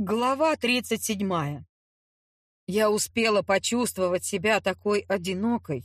Глава 37. Я успела почувствовать себя такой одинокой.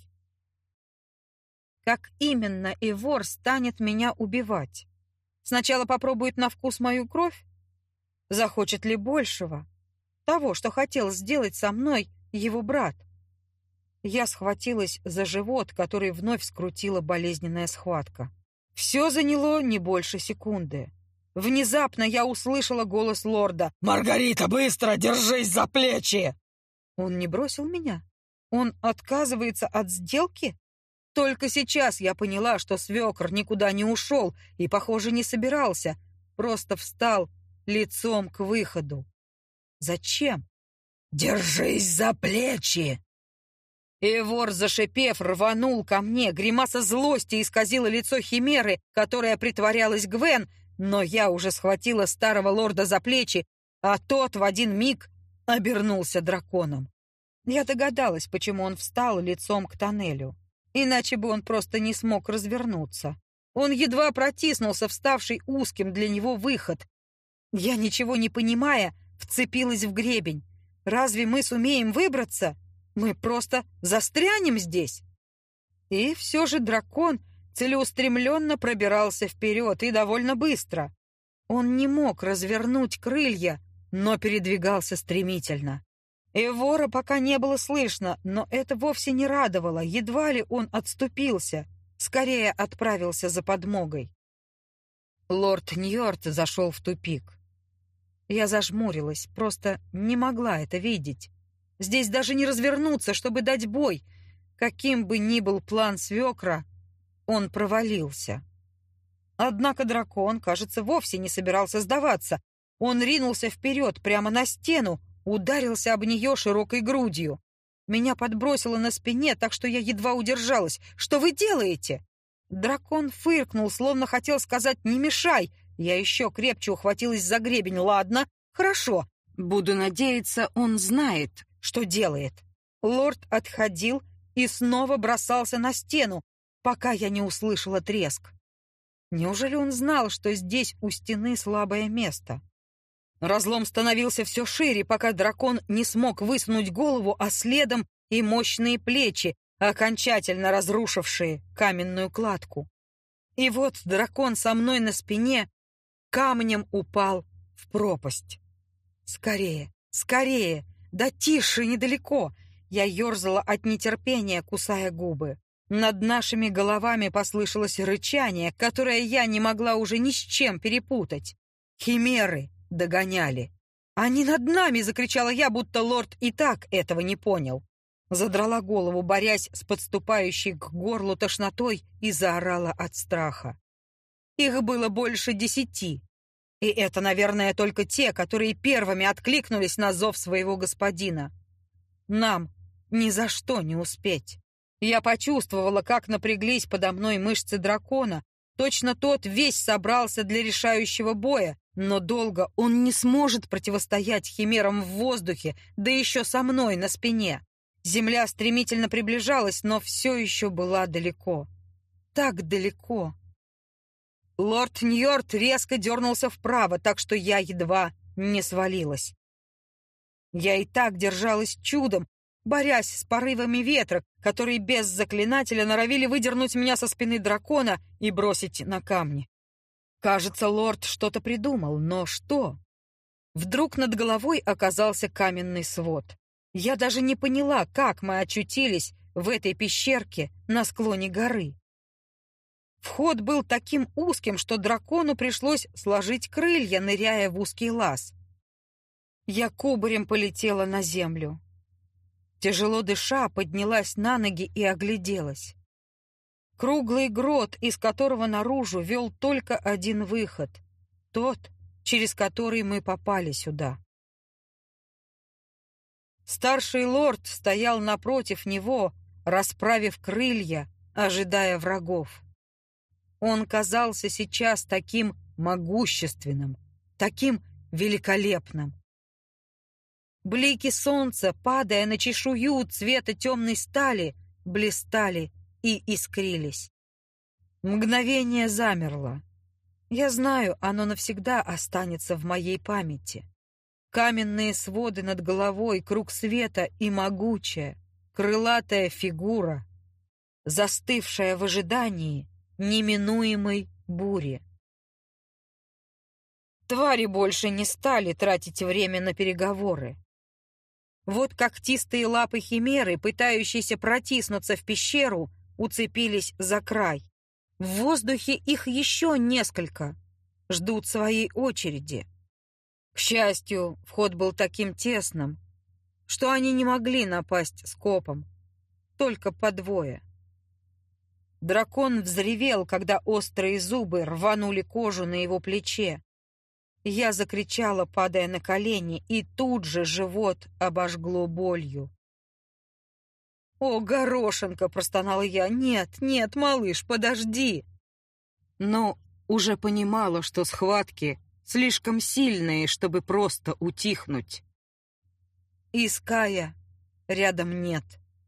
Как именно Эвор станет меня убивать? Сначала попробует на вкус мою кровь? Захочет ли большего? Того, что хотел сделать со мной его брат? Я схватилась за живот, который вновь скрутила болезненная схватка. Все заняло не больше секунды. Внезапно я услышала голос лорда. «Маргарита, быстро! Держись за плечи!» Он не бросил меня? Он отказывается от сделки? Только сейчас я поняла, что свекр никуда не ушел и, похоже, не собирался. Просто встал лицом к выходу. Зачем? «Держись за плечи!» Эвор, зашипев, рванул ко мне. Гримаса злости исказила лицо химеры, которая притворялась Гвен, но я уже схватила старого лорда за плечи, а тот в один миг обернулся драконом. Я догадалась, почему он встал лицом к тоннелю. Иначе бы он просто не смог развернуться. Он едва протиснулся в ставший узким для него выход. Я, ничего не понимая, вцепилась в гребень. Разве мы сумеем выбраться? Мы просто застрянем здесь. И все же дракон целеустремленно пробирался вперед и довольно быстро. Он не мог развернуть крылья, но передвигался стремительно. Эвора пока не было слышно, но это вовсе не радовало. Едва ли он отступился, скорее отправился за подмогой. Лорд Ньорд зашел в тупик. Я зажмурилась, просто не могла это видеть. Здесь даже не развернуться, чтобы дать бой. Каким бы ни был план свекра, он провалился. Однако дракон, кажется, вовсе не собирался сдаваться. Он ринулся вперед, прямо на стену, ударился об нее широкой грудью. Меня подбросило на спине, так что я едва удержалась. «Что вы делаете?» Дракон фыркнул, словно хотел сказать «не мешай». Я еще крепче ухватилась за гребень. «Ладно, хорошо. Буду надеяться, он знает, что делает». Лорд отходил и снова бросался на стену, пока я не услышала треск. Неужели он знал, что здесь у стены слабое место? Разлом становился все шире, пока дракон не смог высунуть голову, а следом и мощные плечи, окончательно разрушившие каменную кладку. И вот дракон со мной на спине камнем упал в пропасть. «Скорее, скорее! Да тише, недалеко!» Я ерзала от нетерпения, кусая губы. Над нашими головами послышалось рычание, которое я не могла уже ни с чем перепутать. Химеры догоняли. «Они над нами!» — закричала я, будто лорд и так этого не понял. Задрала голову, борясь с подступающей к горлу тошнотой, и заорала от страха. Их было больше 10. И это, наверное, только те, которые первыми откликнулись на зов своего господина. Нам ни за что не успеть. Я почувствовала, как напряглись подо мной мышцы дракона. Точно тот весь собрался для решающего боя, но долго он не сможет противостоять химерам в воздухе, да еще со мной на спине. Земля стремительно приближалась, но все еще была далеко. Так далеко. Лорд Ньорд резко дернулся вправо, так что я едва не свалилась. Я и так держалась чудом, борясь с порывами ветра, которые без заклинателя норовили выдернуть меня со спины дракона и бросить на камни. Кажется, лорд что-то придумал, но что? Вдруг над головой оказался каменный свод. Я даже не поняла, как мы очутились в этой пещерке на склоне горы. Вход был таким узким, что дракону пришлось сложить крылья, ныряя в узкий лаз. Я кубарем полетела на землю. Тяжело дыша, поднялась на ноги и огляделась. Круглый грот, из которого наружу вел только один выход. Тот, через который мы попали сюда. Старший лорд стоял напротив него, расправив крылья, ожидая врагов. Он казался сейчас таким могущественным, таким великолепным. Блики солнца, падая на чешую цвета темной стали, блистали и искрились. Мгновение замерло. Я знаю, оно навсегда останется в моей памяти. каменные своды над головой, круг света и могучая, крылатая фигура, застывшая в ожидании неминуемой бури. Твари больше не стали тратить время на переговоры. Вот когтистые лапы химеры, пытающиеся протиснуться в пещеру, уцепились за край. В воздухе их еще несколько, ждут своей очереди. К счастью, вход был таким тесным, что они не могли напасть скопом, только по двое. Дракон взревел, когда острые зубы рванули кожу на его плече. Я закричала, падая на колени, и тут же живот обожгло болью. «О, горошинка!» — простонала я. «Нет, нет, малыш, подожди!» Но уже понимала, что схватки слишком сильные, чтобы просто утихнуть. И Ская рядом нет.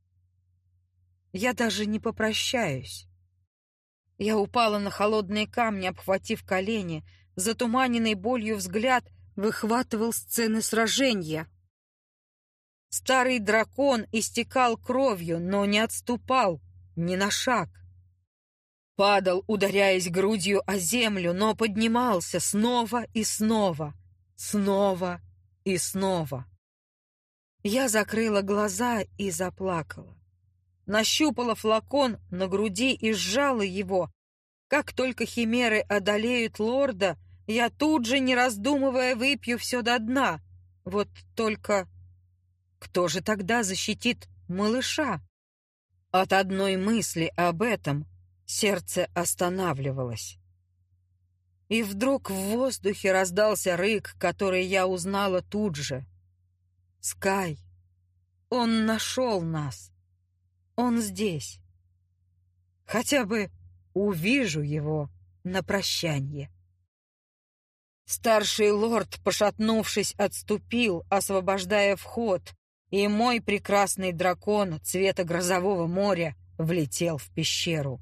Я даже не попрощаюсь. Я упала на холодные камни, обхватив колени. Затуманенный болью взгляд выхватывал сцены сражения. Старый дракон истекал кровью, но не отступал ни на шаг. Падал, ударяясь грудью о землю, но поднимался снова и снова, снова и снова. Я закрыла глаза и заплакала. Нащупала флакон на груди и сжала его. Как только химеры одолеют лорда, я тут же, не раздумывая, выпью все до дна. Вот только кто же тогда защитит малыша? От одной мысли об этом сердце останавливалось. И вдруг в воздухе раздался рык, который я узнала тут же. Скай. Он нашел нас. Он здесь. Хотя бы увижу его на прощанье. Старший лорд, пошатнувшись, отступил, освобождая вход, и мой прекрасный дракон цвета грозового моря влетел в пещеру.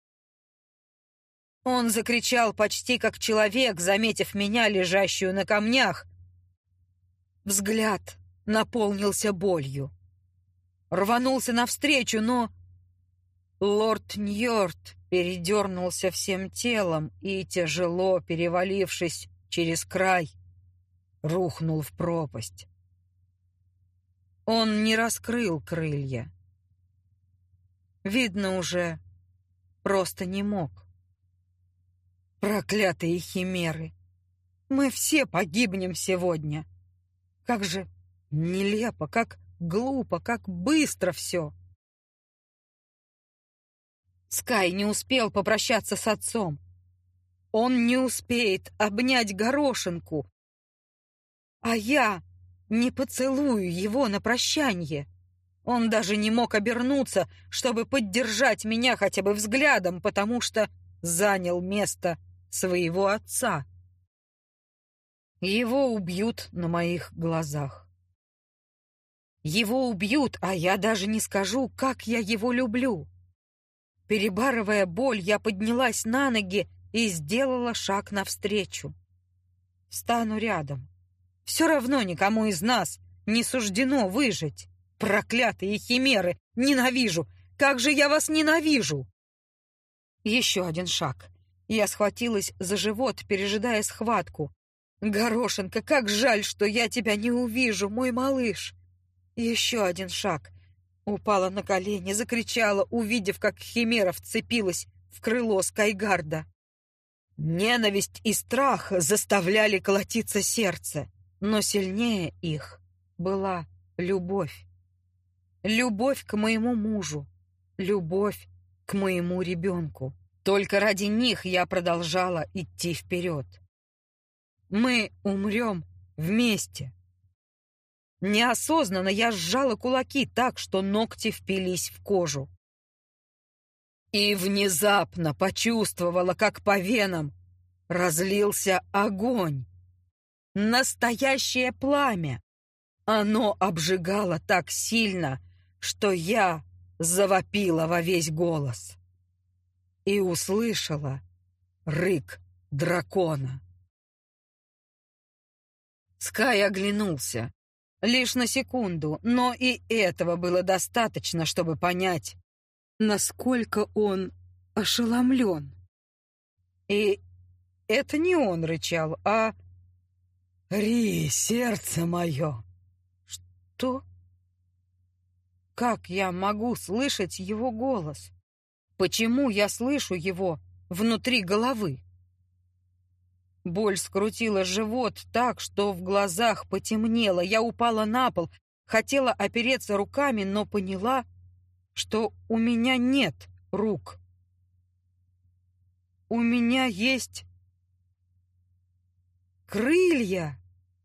Он закричал почти как человек, заметив меня, лежащую на камнях. Взгляд наполнился болью. Рванулся навстречу, но лорд Ньорд передернулся всем телом и, тяжело перевалившись через край, рухнул в пропасть. Он не раскрыл крылья. Видно, уже просто не мог. Проклятые химеры! Мы все погибнем сегодня. Как же нелепо, как глупо, как быстро все. Скай не успел попрощаться с отцом. Он не успеет обнять горошинку. А я не поцелую его на прощанье. Он даже не мог обернуться, чтобы поддержать меня хотя бы взглядом, потому что занял место своего отца. Его убьют на моих глазах. Его убьют, а я даже не скажу, как я его люблю. Перебарывая боль, я поднялась на ноги и сделала шаг навстречу. Встану рядом. Все равно никому из нас не суждено выжить. Проклятые химеры! Ненавижу! Как же я вас ненавижу! Еще один шаг. Я схватилась за живот, пережидая схватку. Горошинка, как жаль, что я тебя не увижу, мой малыш! Еще один шаг. Упала на колени, закричала, увидев, как химера вцепилась в крыло Скайгарда. Ненависть и страх заставляли колотиться сердце, но сильнее их была любовь. Любовь к моему мужу, любовь к моему ребенку. Только ради них я продолжала идти вперед. Мы умрем вместе. Неосознанно я сжала кулаки так, что ногти впились в кожу. И внезапно почувствовала, как по венам разлился огонь. Настоящее пламя. Оно обжигало так сильно, что я завопила во весь голос. И услышала рык дракона. Скай оглянулся. Лишь на секунду, но и этого было достаточно, чтобы понять, насколько он ошеломлен. И это не он рычал, а... «Ри, сердце мое!» Что? Как я могу слышать его голос? Почему я слышу его внутри головы? Боль скрутила живот так, что в глазах потемнело. Я упала на пол, хотела опереться руками, но поняла, что у меня нет рук. У меня есть крылья.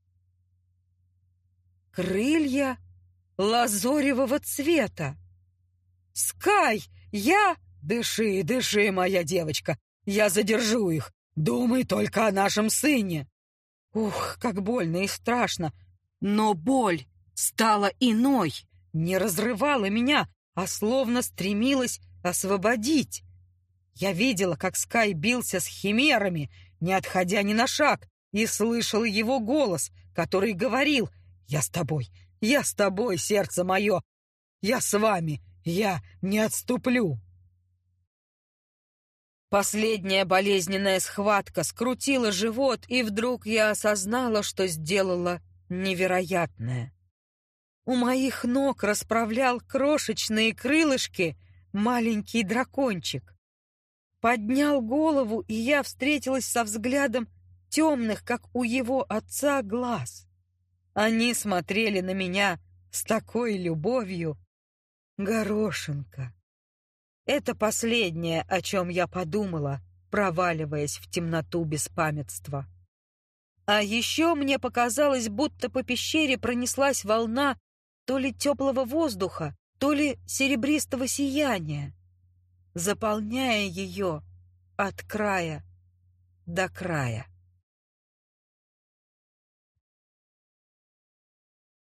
Крылья лазоревого цвета. Скай, я... «Дыши, дыши, моя девочка, я задержу их. Думай только о нашем сыне». Ух, как больно и страшно. Но боль стала иной, не разрывала меня, а словно стремилась освободить. Я видела, как Скай бился с химерами, не отходя ни на шаг, и слышала его голос, который говорил: я с тобой, сердце мое, я с вами, я не отступлю». Последняя болезненная схватка скрутила живот, и вдруг я осознала, что сделала невероятное. У моих ног расправлял крошечные крылышки маленький дракончик. Поднял голову, и я встретилась со взглядом темных, как у его отца, глаз. Они смотрели на меня с такой любовью. Горошинка. Это последнее, о чем я подумала, проваливаясь в темноту беспамятства. А еще мне показалось, будто по пещере пронеслась волна то ли теплого воздуха, то ли серебристого сияния, заполняя ее от края до края.